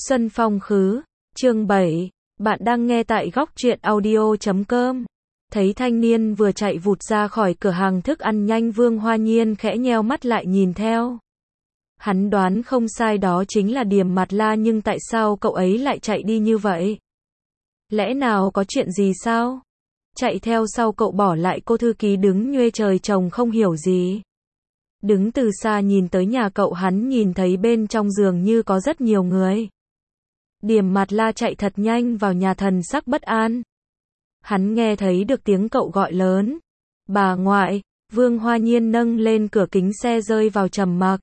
Xuân Phong Khứ, chương 7, bạn đang nghe tại góc truyện audio.com. Thấy thanh niên vừa chạy vụt ra khỏi cửa hàng thức ăn nhanh, Vương Hoa Nhiên khẽ nheo mắt lại nhìn theo. Hắn đoán không sai, đó chính là Điềm Mạt La, nhưng tại sao cậu ấy lại chạy đi như vậy? Lẽ nào có chuyện gì sao? Chạy theo sau cậu bỏ lại cô thư ký đứng nhuê trời trồng không hiểu gì. Đứng từ xa nhìn tới nhà cậu, hắn nhìn thấy bên trong giường như có rất nhiều người. Điềm Mạt La chạy thật nhanh vào nhà, thần sắc bất an. Hắn nghe thấy được tiếng cậu gọi lớn. Bà ngoại. Vương Hoa Nhiên nâng lên cửa kính xe, rơi vào trầm mặc.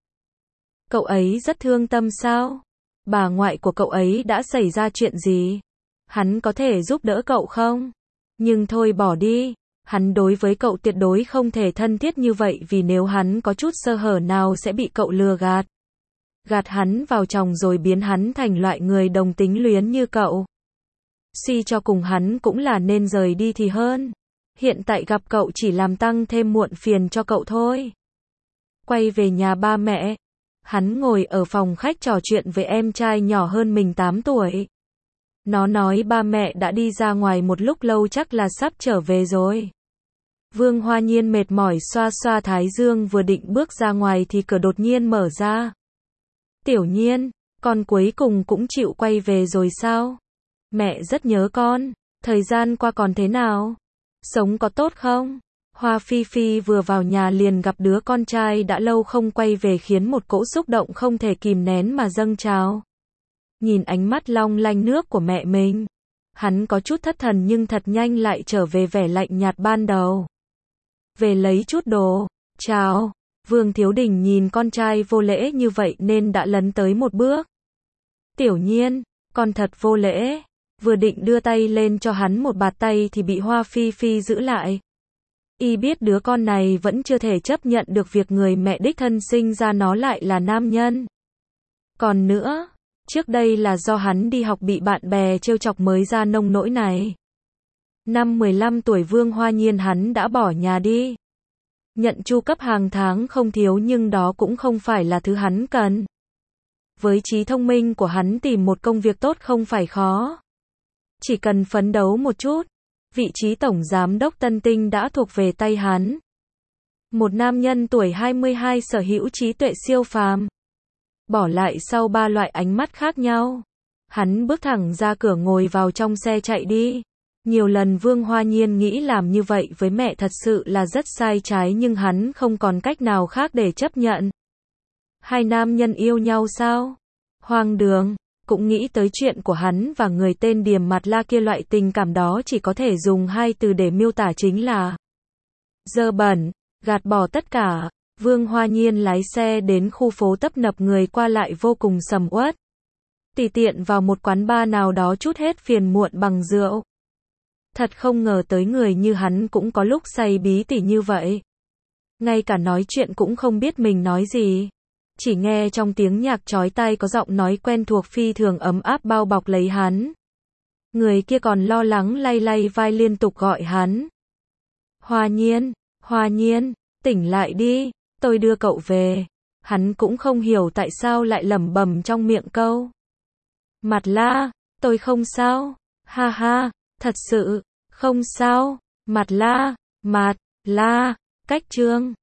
Cậu ấy rất thương tâm sao? Bà ngoại của cậu ấy đã xảy ra chuyện gì? Hắn có thể giúp đỡ cậu không? Nhưng thôi bỏ đi. Hắn đối với cậu tuyệt đối không thể thân thiết như vậy, vì nếu hắn có chút sơ hở nào sẽ bị cậu lừa gạt. Gạt hắn vào chồng rồi biến hắn thành loại người đồng tính luyến như cậu. Suy cho cùng hắn cũng là nên rời đi thì hơn. Hiện tại gặp cậu chỉ làm tăng thêm muộn phiền cho cậu thôi. Quay về nhà ba mẹ. Hắn ngồi ở phòng khách trò chuyện với em trai nhỏ hơn mình 8 tuổi. Nó nói ba mẹ đã đi ra ngoài một lúc lâu, chắc là sắp trở về rồi. Vương Hoa Nhiên mệt mỏi xoa xoa thái dương, vừa định bước ra ngoài thì cửa đột nhiên mở ra. Tiểu Nhiên, con cuối cùng cũng chịu quay về rồi sao? Mẹ rất nhớ con. Thời gian qua còn thế nào? Sống có tốt không? Hoa Phi Phi vừa vào nhà liền gặp đứa con trai đã lâu không quay về, khiến một cỗ xúc động không thể kìm nén mà dâng trào. Nhìn ánh mắt long lanh nước của mẹ mình, hắn có chút thất thần nhưng thật nhanh lại trở về vẻ lạnh nhạt ban đầu. Về lấy chút đồ. Chào. Vương Thiếu Đình nhìn con trai vô lễ như vậy nên đã lấn tới một bước. Tiểu Nhiên, con thật vô lễ. Vừa định đưa tay lên cho hắn một bạt tay thì bị Hoa Phi Phi giữ lại. Y biết đứa con này vẫn chưa thể chấp nhận được việc người mẹ đích thân sinh ra nó lại là nam nhân. Còn nữa, trước đây là do hắn đi học bị bạn bè trêu chọc mới ra nông nỗi này. Năm 15 tuổi Vương Hoa Nhiên hắn đã bỏ nhà đi. Nhận chu cấp hàng tháng không thiếu, nhưng đó cũng không phải là thứ hắn cần. Với trí thông minh của hắn, tìm một công việc tốt không phải khó. Chỉ cần phấn đấu một chút, vị trí tổng giám đốc Tân Tinh đã thuộc về tay hắn. Một nam nhân tuổi 22 sở hữu trí tuệ siêu phàm. Bỏ lại sau ba loại ánh mắt khác nhau. Hắn bước thẳng ra cửa, ngồi vào trong xe chạy đi. Nhiều lần Vương Hoa Nhiên nghĩ làm như vậy với mẹ thật sự là rất sai trái, nhưng hắn không còn cách nào khác để chấp nhận. Hai nam nhân yêu nhau sao? Hoang đường. Cũng nghĩ tới chuyện của hắn và người tên Điềm Mạt La kia, loại tình cảm đó chỉ có thể dùng hai từ để miêu tả, chính là dơ bẩn. Gạt bỏ tất cả, Vương Hoa Nhiên lái xe đến khu phố tấp nập người qua lại vô cùng sầm uất. Tùy tiện vào một quán bar nào đó trút hết phiền muộn bằng rượu. Thật không ngờ tới người như hắn cũng có lúc say bí tỉ như vậy. Ngay cả nói chuyện cũng không biết mình nói gì. Chỉ nghe trong tiếng nhạc chói tai có giọng nói quen thuộc phi thường ấm áp bao bọc lấy hắn. Người kia còn lo lắng lay lay vai liên tục gọi hắn. Hoa Nhiên, Hoa Nhiên, tỉnh lại đi, tôi đưa cậu về. Hắn cũng không hiểu tại sao lại lẩm bẩm trong miệng câu Mạt La, tôi không sao. Ha ha, thật sự, không sao. Mạt La, Mạt La, cách chương.